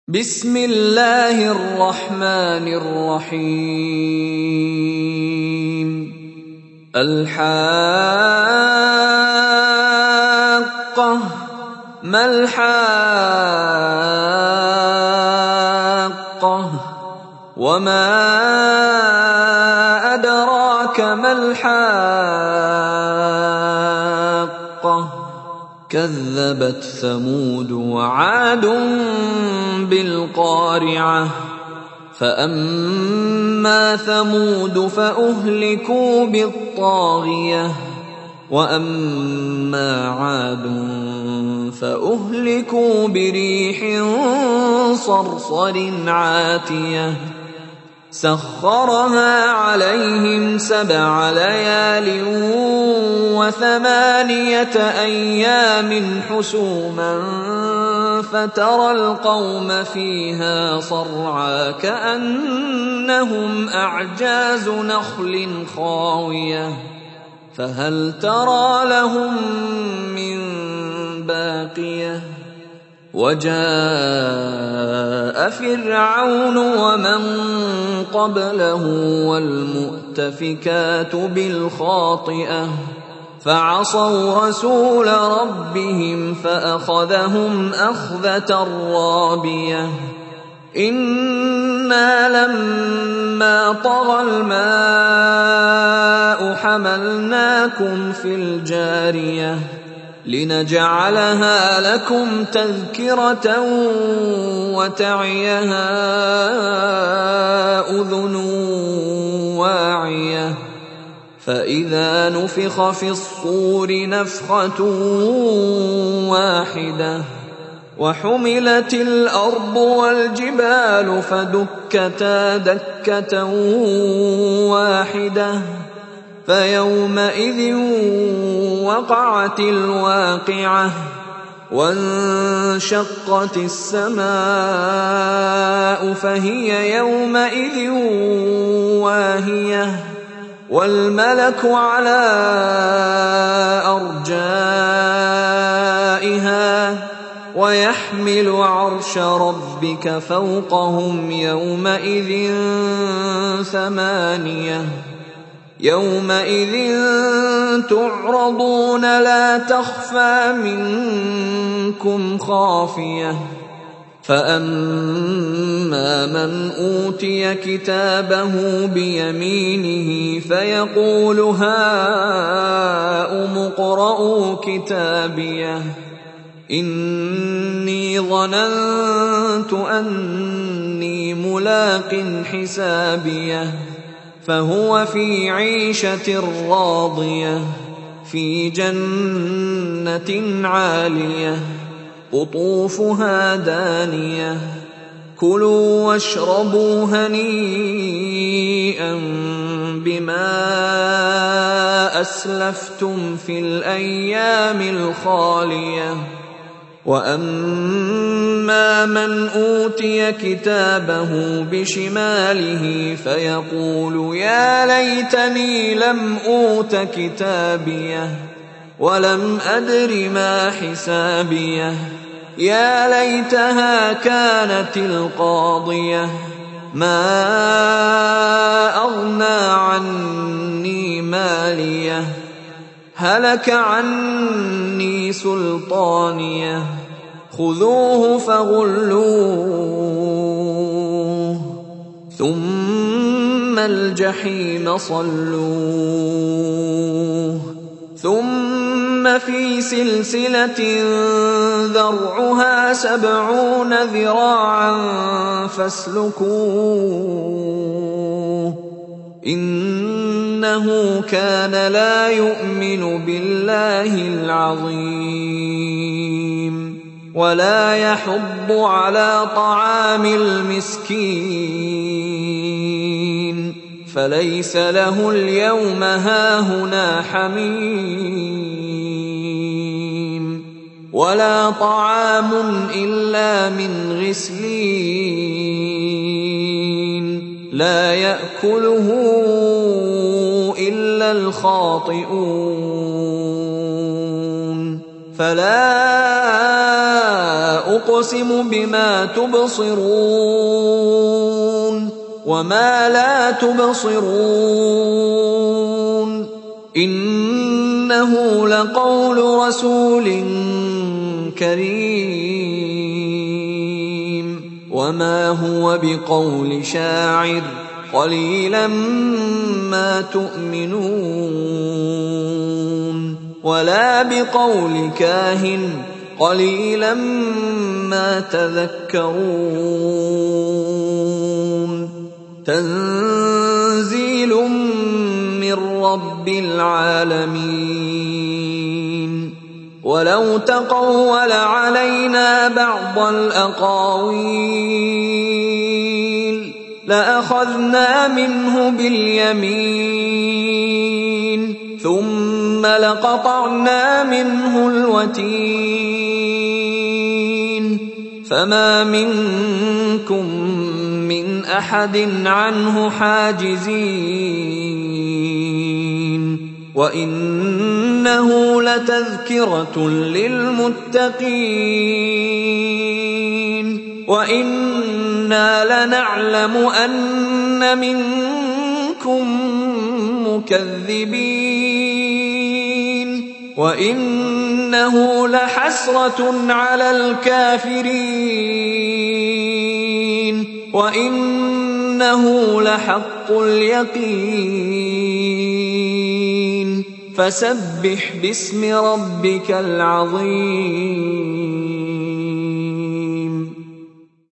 بسم الله الرحمن الرحيم. الحاقة ما الحاقة وما أدراك ما الحاقة كذبت ثمود وعاد بالقارعة فأما ثمود فأهلكوا بالطاغية وأما عاد فأهلكوا بريح صرصر عاتية سخرها عليهم 7 ليال و8 أيام حسوما فترى القوم فيها صرعى كأنهم أعجاز نخل خاوية فهل ترى لهم من باقية وجاء فرعون ومن قبله والمؤتفكات بالخاطئة فعصوا رسول ربهم فأخذهم أخذة رابية إنا لما طغى الماء حملناكم في الجارية لنجعلها لكم تذكرة وتعيها أذن واعية فإذا نفخ في الصور نفخة واحدة وحملت الأرض والجبال فدكتا دكة واحدة فيومئذ وقعت الواقعة وانشقت السماء فهي يومئذ واهية والملك على أرجائها ويحمل عرش ربك فوقهم يومئذ 8 يومئذ تعرضون لا تخفى منكم خافية فأما من أوتي كتابه بيمينه فيقول هاؤم اقرءوا كتابيه إني ظننت أني ملاق حسابيه فهو في عيشة راضية في جنة عالية قطوفها دانية كلوا واشربوا هنيئا بما أسلفتم في الأيام الخالية وأما من أوتي كتابه بشماله فيقول يا ليتني لم أوت كتابيه ولم أدر ما حسابيه يا ليتها كانت القاضية ما أغنى عني ماليه هلك عني سلطانيه خذوه فغلوه ثم الجحيم صلوه ثم في سلسلة ذرعها 70 ذراعا فاسلكوه إنه كان لا يؤمن بالله العظيم ولا يحض على طعام المسكين فليس له اليوم هاهنا حميم ولا طعام إلا من غسلين لا يأكله إلا الخاطئون فلا أقسم بما تبصرون وما لا تبصرون إنه لقول رسول كريم وما هو بقول شاعر قليلا ما تؤمنون ولا بقول كاهن قليلا ما تذكرون تنزيل من رب العالمين ولو تقول علينا بعض الأقاويل لأخذنا منه باليمين ثم لقطعنا منه الوتين فما منكم من أحد عنه حاجزين وإنه لتذكرة للمتقين وإنا لنعلم أن منكم مكذبين وإنه لحسرة على الكافرين وإنه لحق اليقين فسبح باسم ربك العظيم